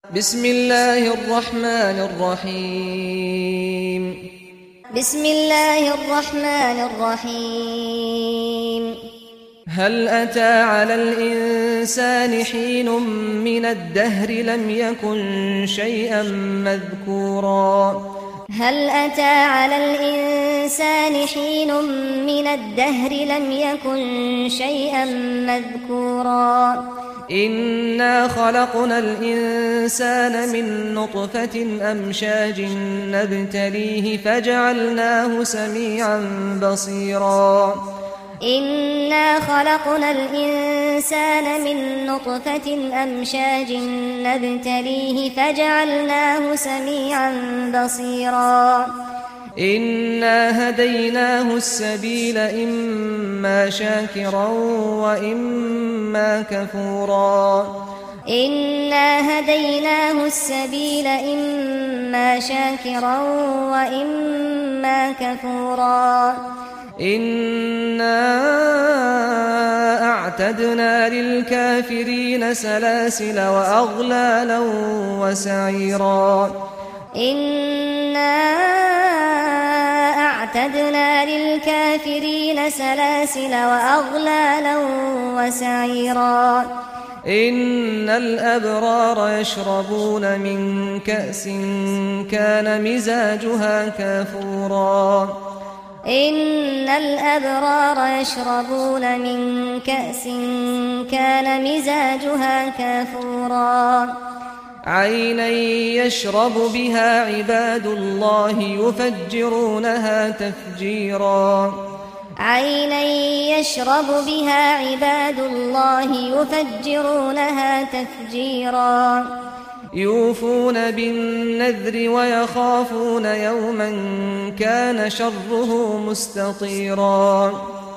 بسم الله الرحمن الرحيم بسم الله الرحمن الرحيم هل أتى على الإنسان حين من الدهر لم يكن شيئا مذكورا هل أتى على الإنسان حين من الدهر لم يكن شيئا مذكورا إنا خلقنا الإنسان من نطفة أمشاج نبتليه فجعلناه سميعا بصيرا إنا خلقنا الإنسان من نطفة أمشاج نبتليه فجعلناه سميعا بصيرا إنا هديناه السبيل إما شاكرا وإما كفورا إنا هديناه السبيل إما شاكرا وإما كفورا إنا أعتدنا للكافرين سلاسل وأغلالا وسعيرا إنا أعتدنا للكافرين سلاسل وأغلالا وسعيرا إن الأبرار يشربون من كأس كان مزاجها كافورا إن الأبرار يشربون من كأس كان مزاجها كافورا عينا يشرب بها عباد الله يفجرونها تفجيرا عينا يشرب بها عباد الله يفجرونها تفجيرا يوفون بالنذر ويخافون يوما كان شره مستطيرا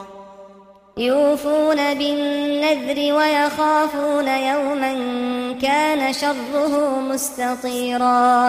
يوفون بالنذر ويخافون يوما كان شره مستطيرا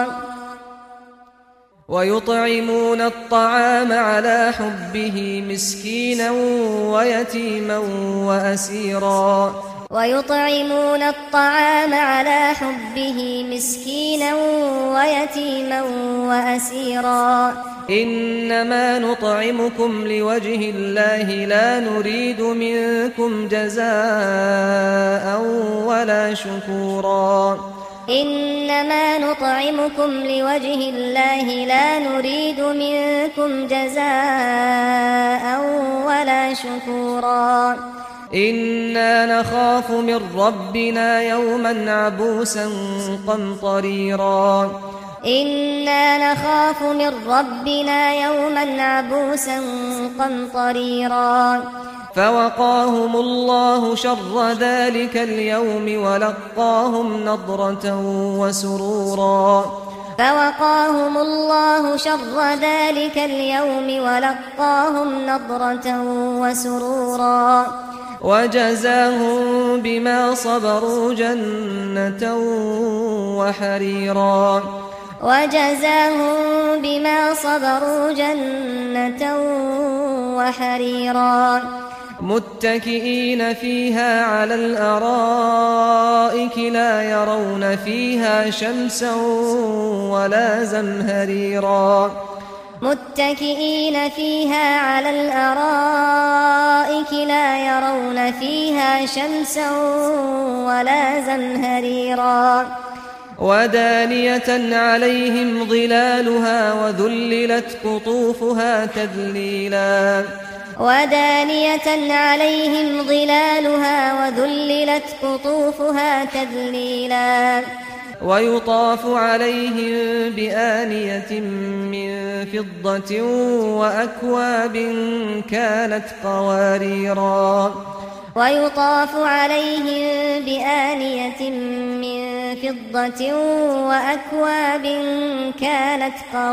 ويطعمون الطعام على حبه مسكينا ويتيما وأسيرا ويطعمون الطعام على حبه مسكينا ويتيما وأسيرا إنما نطعمكم لوجه الله لا نريد منكم جزاء ولا شكورا إنما نطعمكم لوجه الله لا نريد منكم جزاء ولا شكورا إنا نخاف من ربنا يوما عبوسا قمطريرا إنا نخاف من ربنا يوما عبوسا قمطريرا فوقاهم الله شر ذلك اليوم ولقاهم نضرة وسرورا فوقاهم الله شر ذلك اليوم ولقاهم نضرة وسرورا وجزاهم بما صبروا جنة وحريرا وجزاهم بما صبروا جنة وحريرا متكئين فيها على الأرائك لا يرون فيها شمسا ولا زمهريرا متكئين فيها على الأرائك لا يرون فيها شمسا ولا زمهريرا ودانية عليهم ظلالها وذللت قطوفها تذليلا ودانية عليهم ظلالها وذللت قطوفها تذليلا ويطاف عليهم بآنية من فضة وأكواب كانت قواريرا ويطاف عليهم بآنية من فضة وأكواب كانت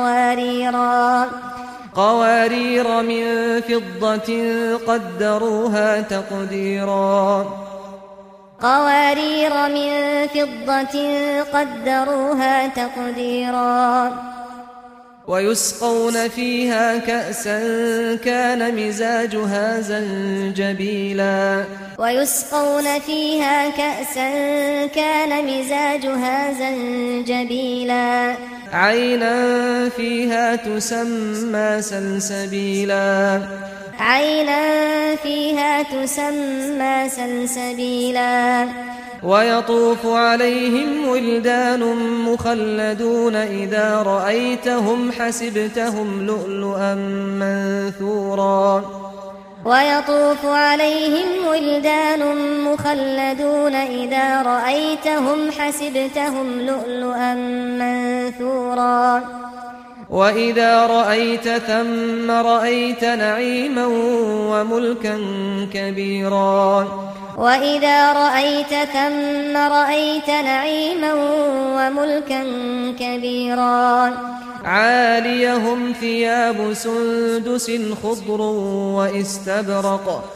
قواريرا من فضة قدروها تقديرا قوارير من فضة قدروها تقديرا ويسقون فيها كأسا كان مزاجها زنجبيلا ويسقون فيها كأسا كان مزاجها زنجبيلا عينا فيها تسمى سلسبيلا عينا فيها تسمى سلسبيلا ويطوف عليهم ولدان مخلدون إذا رأيتهم حسبتهم لؤلؤا منثورا ويطوف عليهم ولدان مخلدون إذا رأيتهم حسبتهم لؤلؤا منثورا وإذا رأيت ثم رأيت نعيما وملكا كبيرا وإذا رأيت ثم رأيت نعيما وملكا كبيرا عاليهم ثياب سندس خضر واستبرق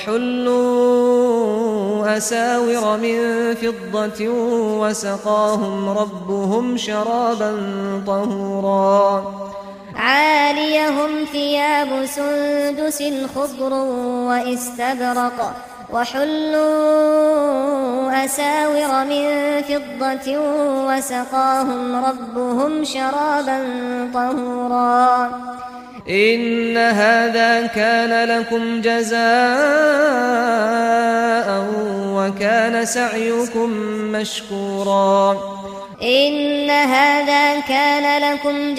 وحلوا أساور من فضة وسقاهم ربهم شرابا طهورا عاليهم ثياب سندس خضر واستبرق وحلوا أساور من فضة وسقاهم ربهم شرابا طهورا إن هذا كان لكم جزاء وكان سعيكم مشكورا إن هذا كان لكم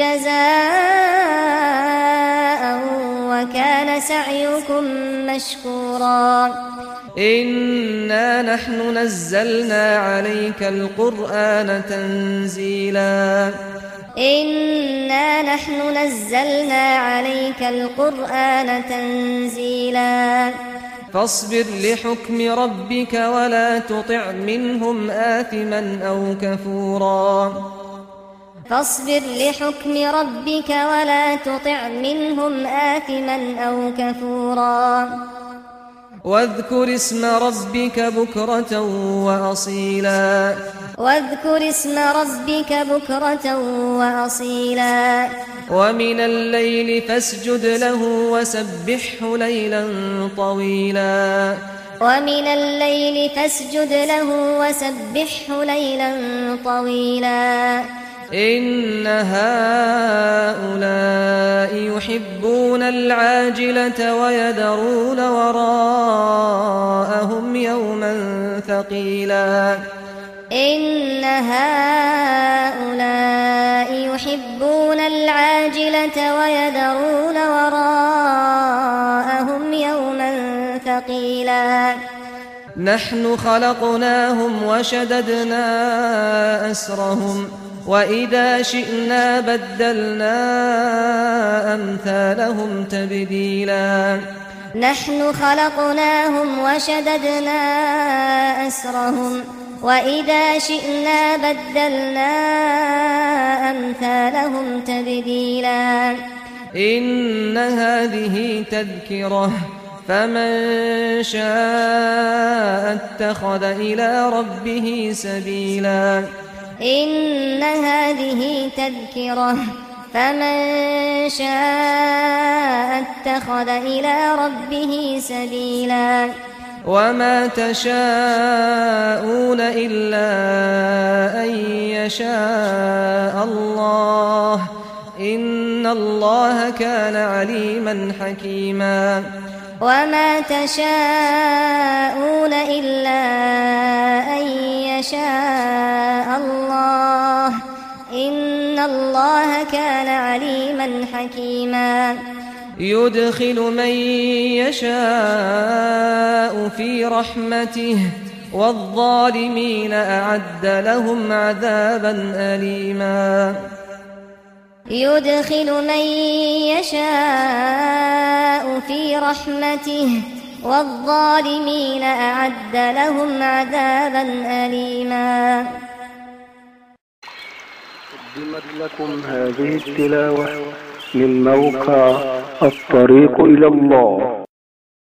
جزاء وكان سعيكم مشكورا إنا نحن نزلنا عليك القرآن تنزيلا إنا نحن نزلنا عليك القرآن تنزيلا فاصبر لحكم ربك ولا تطع منهم آثما أو كفورا فاصبر لحكم ربك ولا تطع منهم آثما أو كفورا واذكر اسم ربك بكرة وأصيلا واذكر اسم ربك بكرة وأصيلا ومن الليل فاسجد له وسبحه ليلا طويلا ومن الليل فاسجد له وسبحه ليلا طويلا إن هؤلاء يحبون العاجلة ويذرون وراءهم يوما ثقيلا إن هؤلاء يحبون العاجلة ويذرون وراءهم يوما ثقيلا نحن خلقناهم وشددنا أسرهم وإذا شئنا بدلنا أمثالهم تبديلا نحن خلقناهم وشددنا أسرهم وإذا شئنا بدلنا أمثالهم تبديلا إن هذه تذكرة فمن شاء اتخذ إلى ربه سبيلا إن هذه تذكرة فمن شاء اتخذ إلى ربه سبيلا وما تشاءون إلا أن يشاء الله إن الله كان عليما حكيما وما تشاءون إلا أن يشاء الله إن الله كان عليما حكيما يدخل من يشاء في رحمته والظالمين أعد لهم عذابا أليما يدخل من يشاء في رحمته والظالمين أعد لهم عذابا أليما. قدمت لكم هذه التلاوة من موقع الطريق إلى الله.